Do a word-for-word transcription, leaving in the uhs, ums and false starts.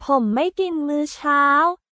ผมไม่กินมื้อเช้า